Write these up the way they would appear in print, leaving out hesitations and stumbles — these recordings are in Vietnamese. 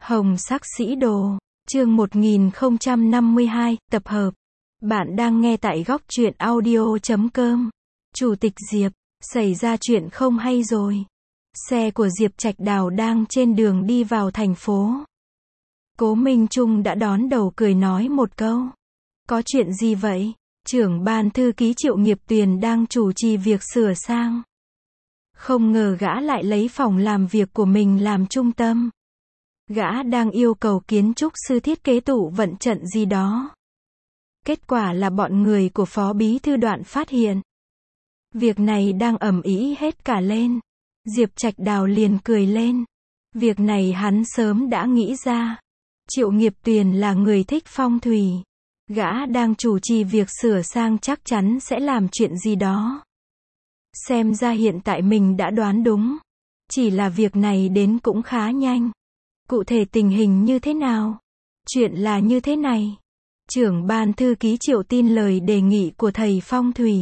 Hồng sắc sĩ đồ, chương 1052, tập hợp. Bạn đang nghe tại góc truyện audio.com. Chủ tịch Diệp, xảy ra chuyện không hay rồi. Xe của Diệp Trạch Đào đang trên đường đi vào thành phố. Cố Minh Trung đã đón đầu cười nói một câu. Có chuyện gì vậy? Trưởng ban thư ký Triệu Nghiệp Tuyền đang chủ trì việc sửa sang. Không ngờ gã lại lấy phòng làm việc của mình làm trung tâm. Gã đang yêu cầu kiến trúc sư thiết kế tủ vận trận gì đó. Kết quả là bọn người của Phó Bí Thư Đoạn phát hiện. Việc này đang ầm ĩ hết cả lên. Diệp Trạch Đào liền cười lên. Việc này hắn sớm đã nghĩ ra. Triệu Nghiệp Tuyền là người thích phong thủy. Gã đang chủ trì việc sửa sang chắc chắn sẽ làm chuyện gì đó. Xem ra hiện tại mình đã đoán đúng. Chỉ là việc này đến cũng khá nhanh. Cụ thể tình hình như thế nào? Chuyện là như thế này. Trưởng ban thư ký Triệu tin lời đề nghị của thầy phong thủy.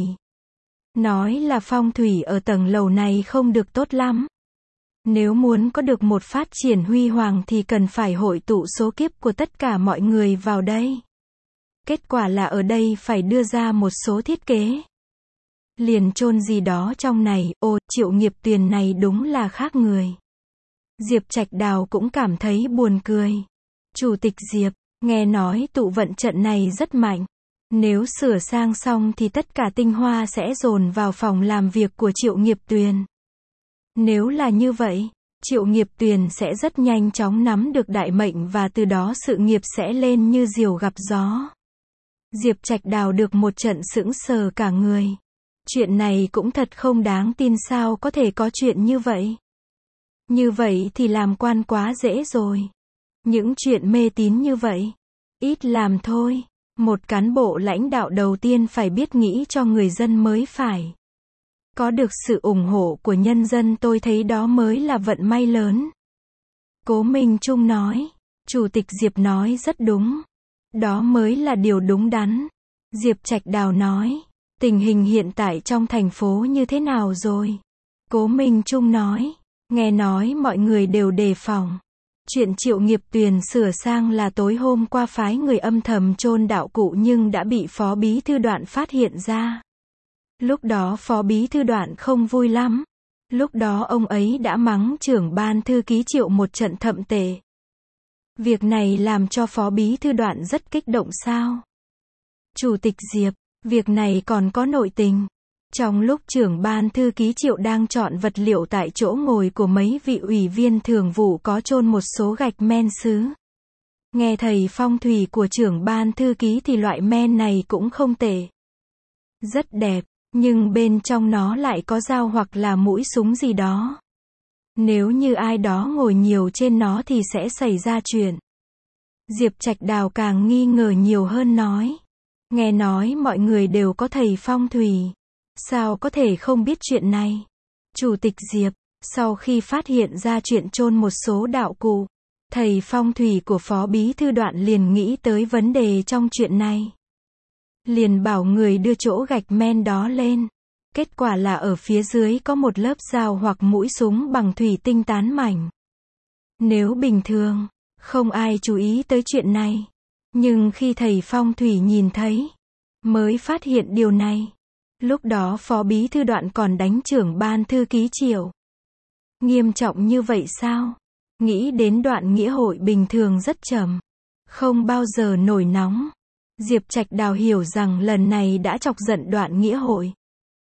Nói là phong thủy ở tầng lầu này không được tốt lắm. Nếu muốn có được một phát triển huy hoàng thì cần phải hội tụ số kiếp của tất cả mọi người vào đây. Kết quả là ở đây phải đưa ra một số thiết kế. Liền chôn gì đó trong này, Triệu Nghiệp Tuyền này đúng là khác người. Diệp Trạch Đào cũng cảm thấy buồn cười. Chủ tịch Diệp, nghe nói tụ vận trận này rất mạnh. Nếu sửa sang xong thì tất cả tinh hoa sẽ dồn vào phòng làm việc của Triệu Nghiệp Tuyền. Nếu là như vậy, Triệu Nghiệp Tuyền sẽ rất nhanh chóng nắm được đại mệnh và từ đó sự nghiệp sẽ lên như diều gặp gió. Diệp Trạch Đào được một trận sững sờ cả người. Chuyện này cũng thật không đáng tin, sao có thể có chuyện như vậy. Như vậy thì làm quan quá dễ rồi. Những chuyện mê tín như vậy, ít làm thôi. Một cán bộ lãnh đạo đầu tiên phải biết nghĩ cho người dân mới phải. Có được sự ủng hộ của nhân dân, tôi thấy đó mới là vận may lớn. Cố Minh Trung nói. Chủ tịch Diệp nói rất đúng. Đó mới là điều đúng đắn. Diệp Trạch Đào nói. Tình hình hiện tại trong thành phố như thế nào rồi? Cố Minh Trung nói. Nghe nói mọi người đều đề phòng. Chuyện Triệu Nghiệp Tuyền sửa sang là tối hôm qua phái người âm thầm chôn đạo cụ nhưng đã bị Phó Bí Thư Đoạn phát hiện ra. Lúc đó Phó Bí Thư Đoạn không vui lắm. Lúc đó ông ấy đã mắng trưởng ban thư ký Triệu một trận thậm tệ. Việc này làm cho Phó Bí Thư Đoạn rất kích động sao? Chủ tịch Diệp, việc này còn có nội tình. Trong lúc trưởng ban thư ký Triệu đang chọn vật liệu tại chỗ ngồi của mấy vị ủy viên thường vụ có chôn một số gạch men sứ. Nghe thầy phong thủy của trưởng ban thư ký thì loại men này cũng không tệ. Rất đẹp, nhưng bên trong nó lại có dao hoặc là mũi súng gì đó. Nếu như ai đó ngồi nhiều trên nó thì sẽ xảy ra chuyện. Diệp Trạch Đào càng nghi ngờ nhiều hơn nói. Nghe nói mọi người đều có thầy phong thủy. Sao có thể không biết chuyện này? Chủ tịch Diệp, sau khi phát hiện ra chuyện chôn một số đạo cụ, thầy phong thủy của Phó Bí Thư Đoạn liền nghĩ tới vấn đề trong chuyện này. Liền bảo người đưa chỗ gạch men đó lên. Kết quả là ở phía dưới có một lớp dao hoặc mũi súng bằng thủy tinh tán mảnh. Nếu bình thường, không ai chú ý tới chuyện này. Nhưng khi thầy phong thủy nhìn thấy, mới phát hiện điều này. Lúc đó Phó Bí Thư Đoạn còn đánh trưởng ban thư ký Triệu. Nghiêm trọng như vậy sao? Nghĩ đến Đoạn nghĩa hội bình thường rất chậm, không bao giờ nổi nóng. Diệp Trạch Đào hiểu rằng lần này đã chọc giận Đoạn nghĩa hội.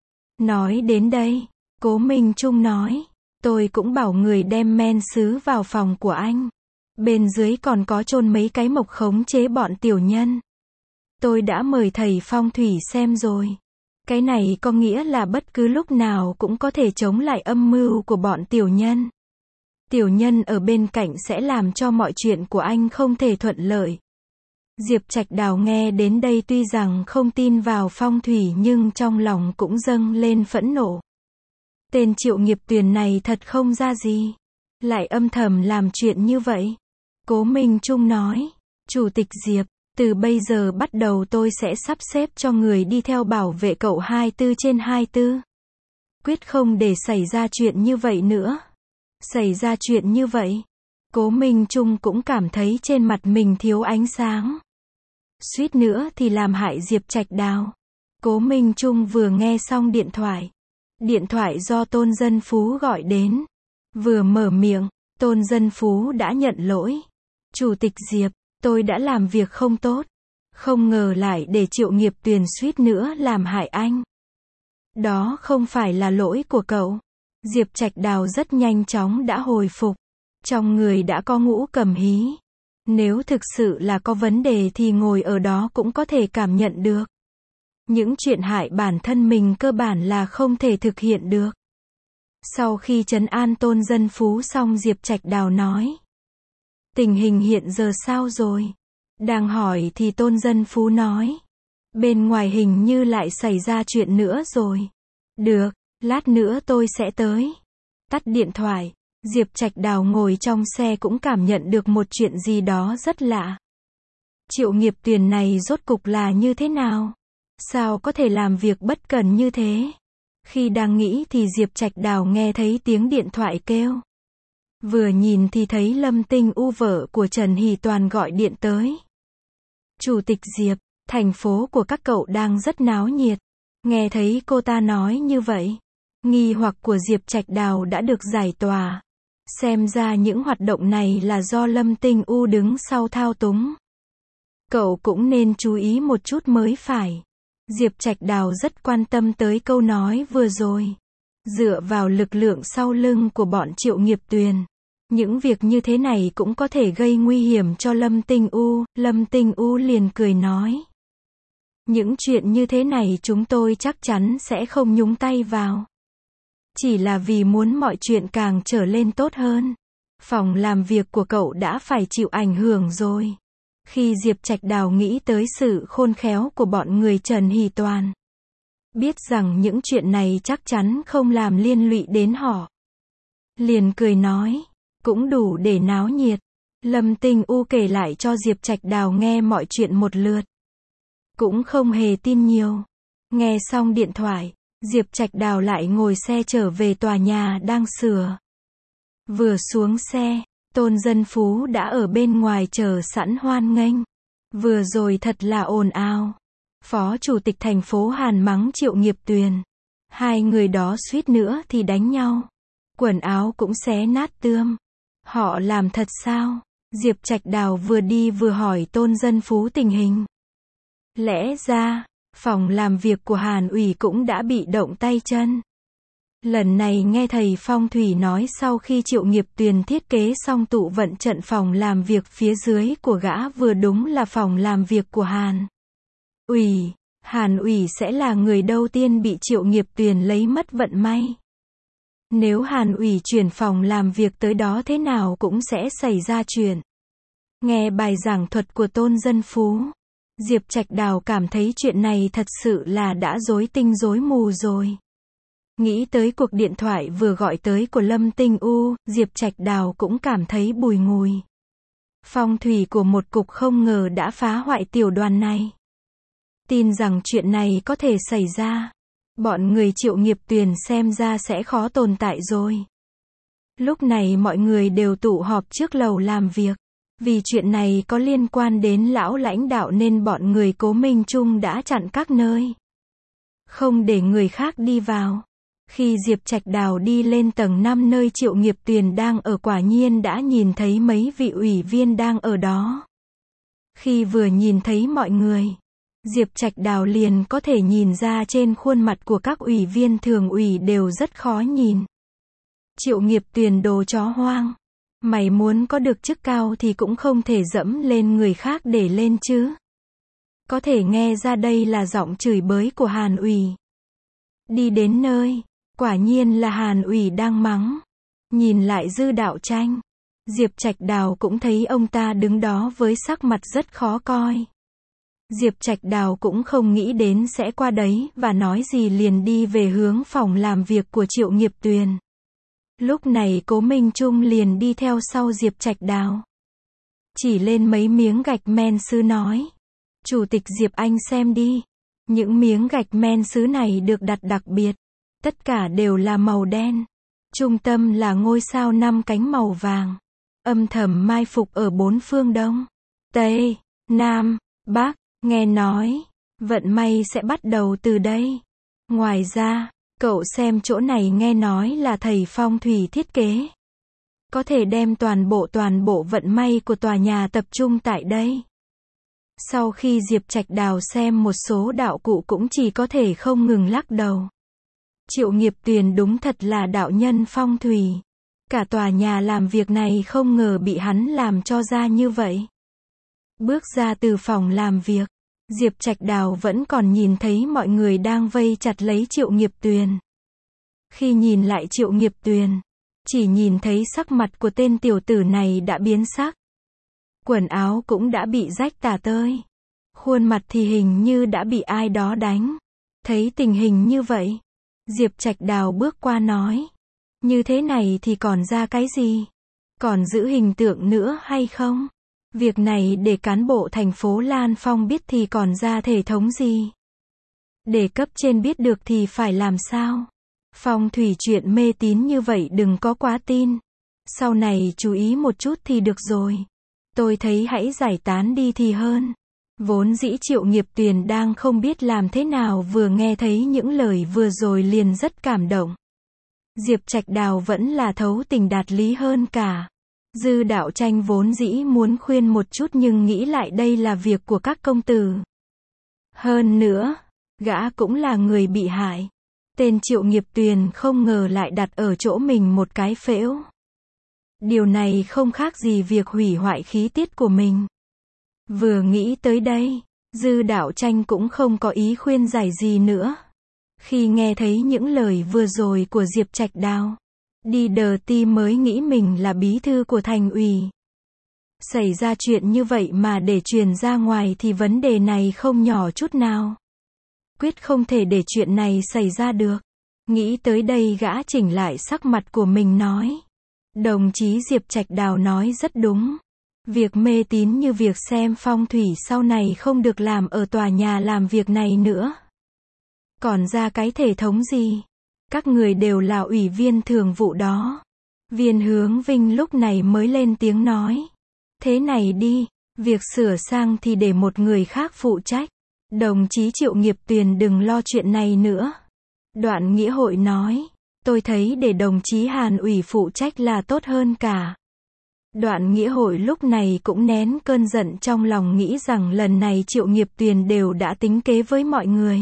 Nói đến đây, Cố Minh Trung nói. Tôi cũng bảo người đem men sứ vào phòng của anh. Bên dưới còn có chôn mấy cái mộc khống chế bọn tiểu nhân. Tôi đã mời thầy phong thủy xem rồi. Cái này có nghĩa là bất cứ lúc nào cũng có thể chống lại âm mưu của bọn tiểu nhân. Tiểu nhân ở bên cạnh sẽ làm cho mọi chuyện của anh không thể thuận lợi. Diệp Trạch Đào nghe đến đây tuy rằng không tin vào phong thủy nhưng trong lòng cũng dâng lên phẫn nộ. Tên Triệu Nghiệp Tuyền này thật không ra gì. Lại âm thầm làm chuyện như vậy. Cố Minh Trung nói. Chủ tịch Diệp, từ bây giờ bắt đầu tôi sẽ sắp xếp cho người đi theo bảo vệ cậu 24/24. Quyết không để xảy ra chuyện như vậy nữa. Xảy ra chuyện như vậy, Cố Minh Trung cũng cảm thấy trên mặt mình thiếu ánh sáng. Suýt nữa thì làm hại Diệp Trạch Đào. Cố Minh Trung vừa nghe xong điện thoại. Điện thoại do Tôn Dân Phú gọi đến. Vừa mở miệng, Tôn Dân Phú đã nhận lỗi. Chủ tịch Diệp, tôi đã làm việc không tốt. Không ngờ lại để Triệu Nghiệp Tuyền suýt nữa làm hại anh. Đó không phải là lỗi của cậu. Diệp Trạch Đào rất nhanh chóng đã hồi phục. Trong người đã có ngũ cầm hí. Nếu thực sự là có vấn đề thì ngồi ở đó cũng có thể cảm nhận được. Những chuyện hại bản thân mình cơ bản là không thể thực hiện được. Sau khi trấn an Tôn Dân Phú xong, Diệp Trạch Đào nói. Tình hình hiện giờ sao rồi? Đang hỏi thì Tôn Dân Phú nói. Bên ngoài hình như lại xảy ra chuyện nữa rồi. Được, lát nữa tôi sẽ tới. Tắt điện thoại. Diệp Trạch Đào ngồi trong xe cũng cảm nhận được một chuyện gì đó rất lạ. Triệu Nghiệp Tuyền này rốt cục là như thế nào? Sao có thể làm việc bất cần như thế? Khi đang nghĩ thì Diệp Trạch Đào nghe thấy tiếng điện thoại kêu. Vừa nhìn thì thấy Lâm Tinh U, vợ của Trần Hỷ Toàn, gọi điện tới. Chủ tịch Diệp, thành phố của các cậu đang rất náo nhiệt. Nghe thấy cô ta nói như vậy, nghi hoặc của Diệp Trạch Đào đã được giải tỏa. Xem ra những hoạt động này là do Lâm Tinh U đứng sau thao túng. Cậu cũng nên chú ý một chút mới phải. Diệp Trạch Đào rất quan tâm tới câu nói vừa rồi. Dựa vào lực lượng sau lưng của bọn Triệu Nghiệp Tuyền, những việc như thế này cũng có thể gây nguy hiểm cho Lâm Tinh U. Lâm Tinh U liền cười nói. Những chuyện như thế này chúng tôi chắc chắn sẽ không nhúng tay vào. Chỉ là vì muốn mọi chuyện càng trở lên tốt hơn. Phòng làm việc của cậu đã phải chịu ảnh hưởng rồi. Khi Diệp Trạch Đào nghĩ tới sự khôn khéo của bọn người Trần Hỷ Toàn, biết rằng những chuyện này chắc chắn không làm liên lụy đến họ, liền cười nói, cũng đủ để náo nhiệt. Lâm Tinh U kể lại cho Diệp Trạch Đào nghe mọi chuyện một lượt. Cũng không hề tin nhiều. Nghe xong điện thoại, Diệp Trạch Đào lại ngồi xe trở về tòa nhà đang sửa. Vừa xuống xe, Tôn Dân Phú đã ở bên ngoài chờ sẵn hoan nghênh. Vừa rồi thật là ồn ào. Phó Chủ tịch thành phố Hàn mắng Triệu Nghiệp Tuyền. Hai người đó suýt nữa thì đánh nhau. Quần áo cũng xé nát tươm. Họ làm thật sao? Diệp Trạch Đào vừa đi vừa hỏi Tôn Dân Phú tình hình. Lẽ ra, phòng làm việc của Hàn ủy cũng đã bị động tay chân. Lần này nghe thầy phong thủy nói sau khi Triệu Nghiệp Tuyền thiết kế xong tụ vận trận, phòng làm việc phía dưới của gã vừa đúng là phòng làm việc của Hàn ủy. Hàn ủy sẽ là người đầu tiên bị Triệu Nghiệp Tuyền lấy mất vận may. Nếu Hàn ủy chuyển phòng làm việc tới đó thế nào cũng sẽ xảy ra chuyện. Nghe bài giảng thuật của Tôn Dân Phú, Diệp Trạch Đào cảm thấy chuyện này thật sự là đã rối tinh rối mù rồi. Nghĩ tới cuộc điện thoại vừa gọi tới của Lâm Tinh U, Diệp Trạch Đào cũng cảm thấy bùi ngùi. Phong thủy của một cục không ngờ đã phá hoại tiểu đoàn này. Tin rằng chuyện này có thể xảy ra. Bọn người Triệu Nghiệp Tuyền xem ra sẽ khó tồn tại rồi. Lúc này mọi người đều tụ họp trước lầu làm việc. Vì chuyện này có liên quan đến lão lãnh đạo nên bọn người Cố Minh Trung đã chặn các nơi, không để người khác đi vào. Khi Diệp Trạch Đào đi lên tầng 5 nơi Triệu Nghiệp Tuyền đang ở, quả nhiên đã nhìn thấy mấy vị ủy viên đang ở đó. Khi vừa nhìn thấy mọi người, Diệp Trạch Đào liền có thể nhìn ra trên khuôn mặt của các ủy viên thường ủy đều rất khó nhìn. Triệu Nghiệp Tuyền đồ chó hoang. Mày muốn có được chức cao thì cũng không thể dẫm lên người khác để lên chứ. Có thể nghe ra đây là giọng chửi bới của Hàn ủy. Đi đến nơi, quả nhiên là Hàn ủy đang mắng. Nhìn lại Dư Đạo Tranh, Diệp Trạch Đào cũng thấy ông ta đứng đó với sắc mặt rất khó coi. Diệp Trạch Đào cũng không nghĩ đến sẽ qua đấy và nói gì liền đi về hướng phòng làm việc của Triệu Nghiệp Tuyền. Lúc này Cố Minh Trung liền đi theo sau Diệp Trạch Đào. Chỉ lên mấy miếng gạch men sứ nói. Chủ tịch Diệp anh xem đi. Những miếng gạch men sứ này được đặt đặc biệt. Tất cả đều là màu đen. Trung tâm là ngôi sao 5 cánh màu vàng. âm thầm mai phục ở bốn phương Đông, Tây, Nam, Bắc, nghe nói, vận may sẽ bắt đầu từ đây. Ngoài ra, cậu xem chỗ này nghe nói là thầy phong thủy thiết kế. Có thể đem toàn bộ vận may của tòa nhà tập trung tại đây. Sau khi Diệp Trạch Đào xem một số đạo cụ cũng chỉ có thể không ngừng lắc đầu. Triệu Nghiệp Tuyền đúng thật là đạo nhân phong thủy. Cả tòa nhà làm việc này không ngờ bị hắn làm cho ra như vậy. Bước ra từ phòng làm việc, Diệp Trạch Đào vẫn còn nhìn thấy mọi người đang vây chặt lấy Triệu Nghiệp Tuyền. Khi nhìn lại Triệu Nghiệp Tuyền, chỉ nhìn thấy sắc mặt của tên tiểu tử này đã biến sắc. Quần áo cũng đã bị rách tả tơi. Khuôn mặt thì hình như đã bị ai đó đánh. Thấy tình hình như vậy, Diệp Trạch Đào bước qua nói. Như thế này thì còn ra cái gì? Còn giữ hình tượng nữa hay không? Việc này để cán bộ thành phố Lan Phong biết thì còn ra thể thống gì? Để cấp trên biết được thì phải làm sao? Phong thủy chuyện mê tín như vậy đừng có quá tin. Sau này chú ý một chút thì được rồi. Tôi thấy hãy giải tán đi thì hơn. Vốn dĩ Triệu Nghiệp Tuyền đang không biết làm thế nào vừa nghe thấy những lời vừa rồi liền rất cảm động. Diệp Trạch Đào vẫn là thấu tình đạt lý hơn cả. Dư Đạo Tranh vốn dĩ muốn khuyên một chút nhưng nghĩ lại đây là việc của các công tử. Hơn nữa, gã cũng là người bị hại. Tên Triệu Nghiệp Tuyền không ngờ lại đặt ở chỗ mình một cái phễu. Điều này không khác gì việc hủy hoại khí tiết của mình. Vừa nghĩ tới đây, Dư Đạo Tranh cũng không có ý khuyên giải gì nữa. Khi nghe thấy những lời vừa rồi của Diệp Trạch Đào, đi đờ ti mới nghĩ mình là bí thư của thành ủy. Xảy ra chuyện như vậy mà để truyền ra ngoài thì vấn đề này không nhỏ chút nào. Quyết không thể để chuyện này xảy ra được. Nghĩ tới đây gã chỉnh lại sắc mặt của mình nói. Đồng chí Diệp Trạch Đào nói rất đúng. Việc mê tín như việc xem phong thủy sau này không được làm ở tòa nhà làm việc này nữa. Còn ra cái thể thống gì? Các người đều là ủy viên thường vụ đó. Viên Hướng Vinh lúc này mới lên tiếng nói. Thế này đi, việc sửa sang thì để một người khác phụ trách. Đồng chí Triệu Nghiệp Tuyền đừng lo chuyện này nữa. Đoạn Nghĩa Hội nói. Tôi thấy để đồng chí Hàn ủy phụ trách là tốt hơn cả. Đoạn Nghĩa Hội lúc này cũng nén cơn giận trong lòng nghĩ rằng lần này Triệu Nghiệp Tuyền đều đã tính kế với mọi người.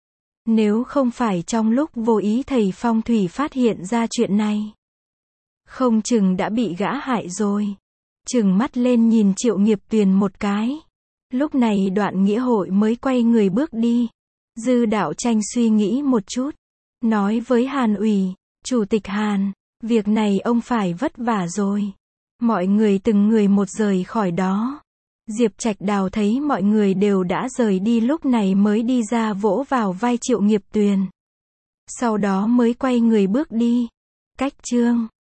Nếu không phải trong lúc vô ý thầy phong thủy phát hiện ra chuyện này, không chừng đã bị gã hại rồi. Trừng mắt lên nhìn Triệu Nghiệp Tuyền một cái. Lúc này Đoạn Nghĩa Hội mới quay người bước đi. Dư Đạo Tranh suy nghĩ một chút, nói với Hàn ủy, Chủ tịch Hàn, việc này ông phải vất vả rồi. Mọi người từng người một rời khỏi đó. Diệp Trạch Đào thấy mọi người đều đã rời đi lúc này mới đi ra vỗ vào vai Triệu Nghiệp Tuyền. Sau đó mới quay người bước đi. Cách chương